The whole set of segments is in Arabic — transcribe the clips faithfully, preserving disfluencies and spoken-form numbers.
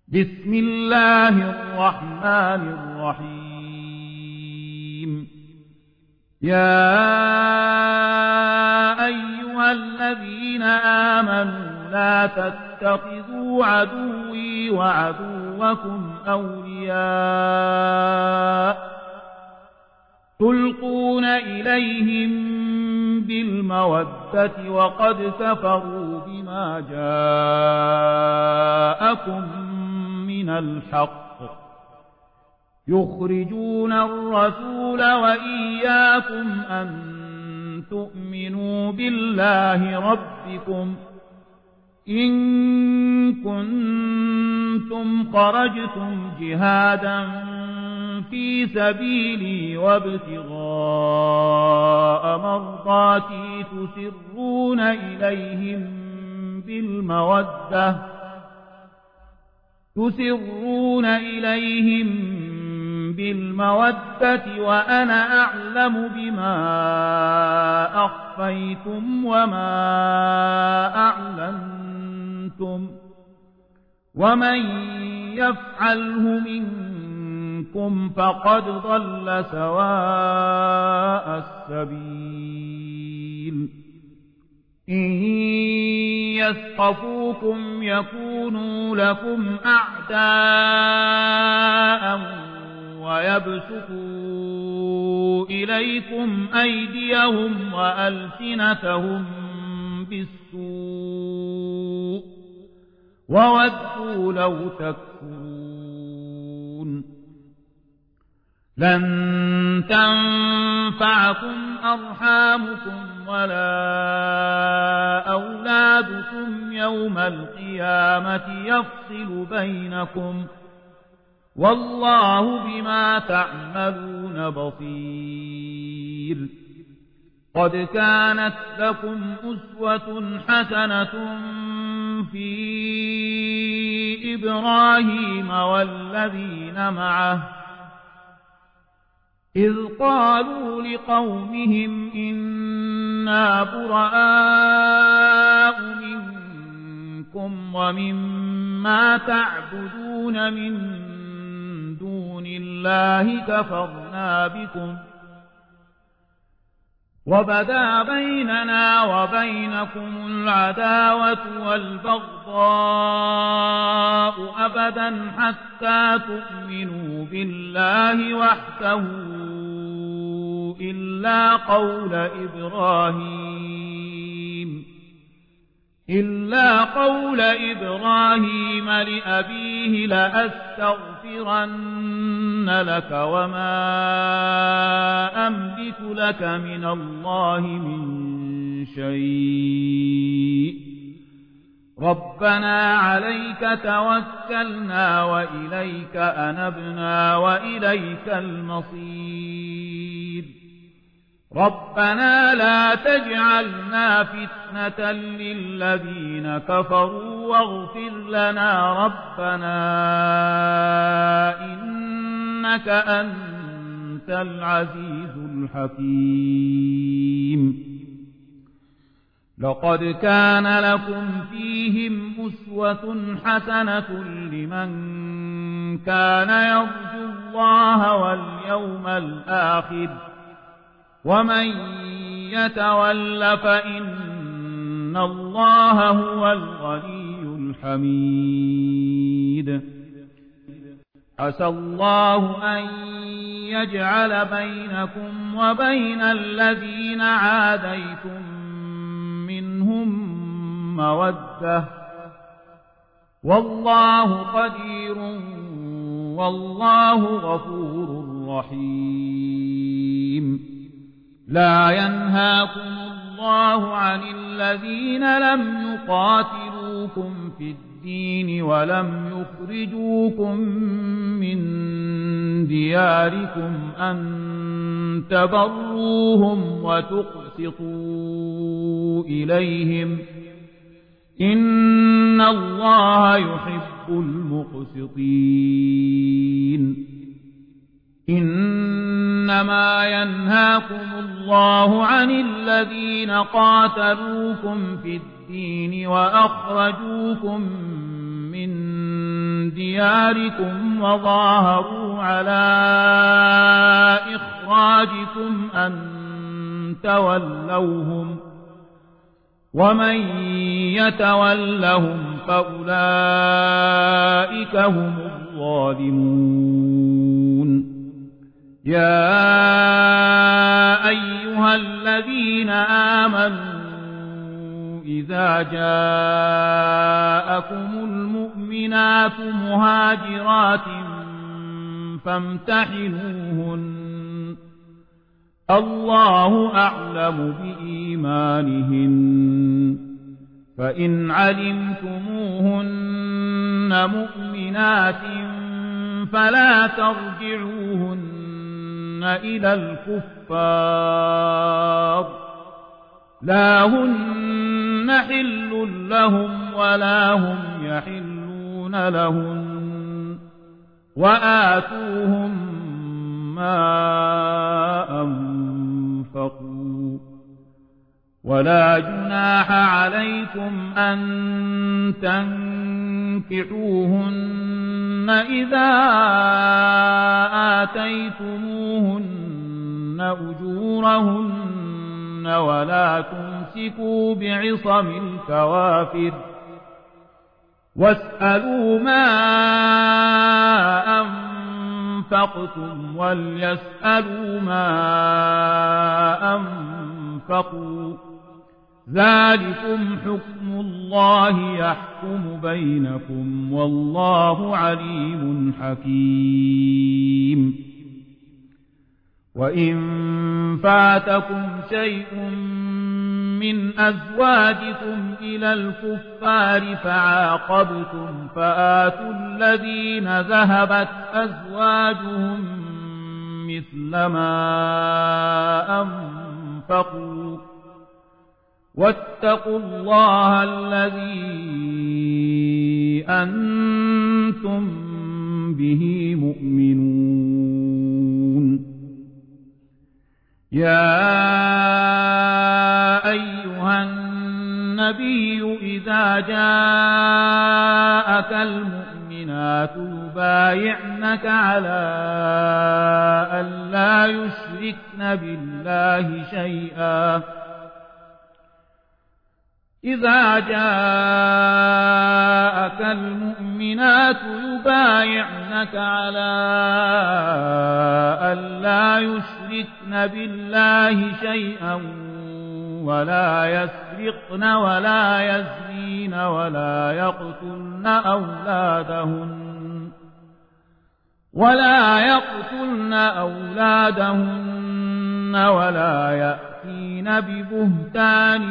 بسم الله الرحمن الرحيم. يا أيها الذين آمنوا لا تتخذوا عدوي وعدوكم أولياء تلقون إليهم بالمودة وقد كفروا بما جاءكم من الحق يخرجون الرسول وإياكم أن تؤمنوا بالله ربكم إن كنتم خرجتم جهادا في سبيلي وابتغاء مرضاتي تسرون إليهم بالمودة تسرون إليهم بالمودة وأنا أعلم بما أخفيتم وما أعلنتم ومن يفعله منكم فقد ضل سواء السبيل. إن يثقفوكم يكونوا لكم أعداء ويبسطوا إليكم أيديهم وألسنتهم بالسوء وودوا لو تكفرون. لن تنفعكم أرحامكم ولا أولادكم يوم القيامة يفصل بينكم والله بما تعملون بصير. قد كانت لكم أسوة حسنة في إبراهيم والذين معه إذ قالوا لقومهم إنا براء منكم ومما تعبدون من دون الله كفرنا بكم وبدا بيننا وبينكم العداوة والبغضاء أبدا حتى تؤمنوا بالله وحده إلا قول إبراهيم إلا قول إبراهيم لأبيه لأستغفرن لك وما أملك لك من الله من شيء ربنا عليك توكلنا وإليك أنبنا وإليك المصير. ربنا لا تجعلنا فتنة للذين كفروا واغفر لنا ربنا إنك أنت العزيز الحكيم. لقد كان لكم فيهم أسوة حسنة لمن كان يرجو الله واليوم الآخر ومن يتول فإن الله هو الغني الحميد. عسى الله أن يجعل بينكم وبين الذين عاديتم منهم مودة والله قدير والله غفور رحيم. لا ينهاكم الله عن الذين لم يقاتلوكم في الدين ولم يخرجوكم من دياركم أن تبروهم وتقسطوا إليهم إن الله يحب المقسطين. إنما ينهاكم الله عن الذين قاتلوكم في الدين وأخرجوكم من دياركم وظاهروا على إخراجكم أن تولوهم ومن يتولهم فأولئك هم الظالمون يا أيها الذين آمنوا إذا جاءكم المؤمنات مهاجرات فامتحنوهن الله أعلم بإيمانهن فإن علمتموهن مؤمنات فلا ترجعوهن إلى الكفار لا هن حل لهم ولا هم يحلون لهن وآتوهم ما أنفقوا ولا جناح عليكم أن تنكحوهن إذا آتيتموهن أجورهن ولا تمسكوا بعصم الكوافر واسألوا ما أنفقتم وليسألوا ما أنفقوا ذلكم حكم الله يحكم بينكم والله عليم حكيم وإن فاتكم شيء من أزواجكم إلى الكفار فعاقبتم فآتوا الذين ذهبت أزواجهم مثل ما أنفقوا واتقوا الله الذي أنتم به مؤمنون يا أيها النبي إذا جاءك المؤمنات يبايعنك على أن لا يشركن بالله شيئا إذا جاءك المؤمنات يبايعنك على أن لا يشركن بالله شيئا ولا يسرقن ولا يزنين ولا يقتلن أولادهن ولا يقتلن أولادهن ولا يأتين ببهتان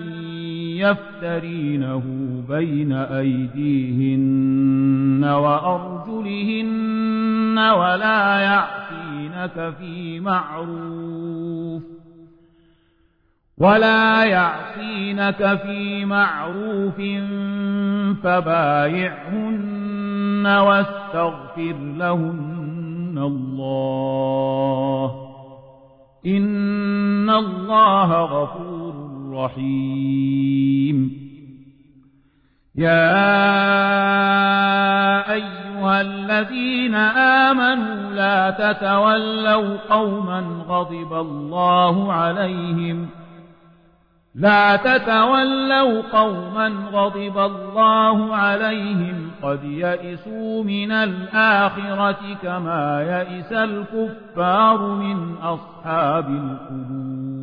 يفترينه بين أيديهن وأرجلهن ولا يعصينك في معروف ولا يعصينك في معروف فبايعهن واستغفر لهن الله إن الله غفور رحيم يا أيها الذين آمنوا لا تتولوا قوما غضب الله عليهم لا تتولوا قوما غضب الله عليهم قد يئسوا من الآخرة كما يئس الكفار من أصحاب القبور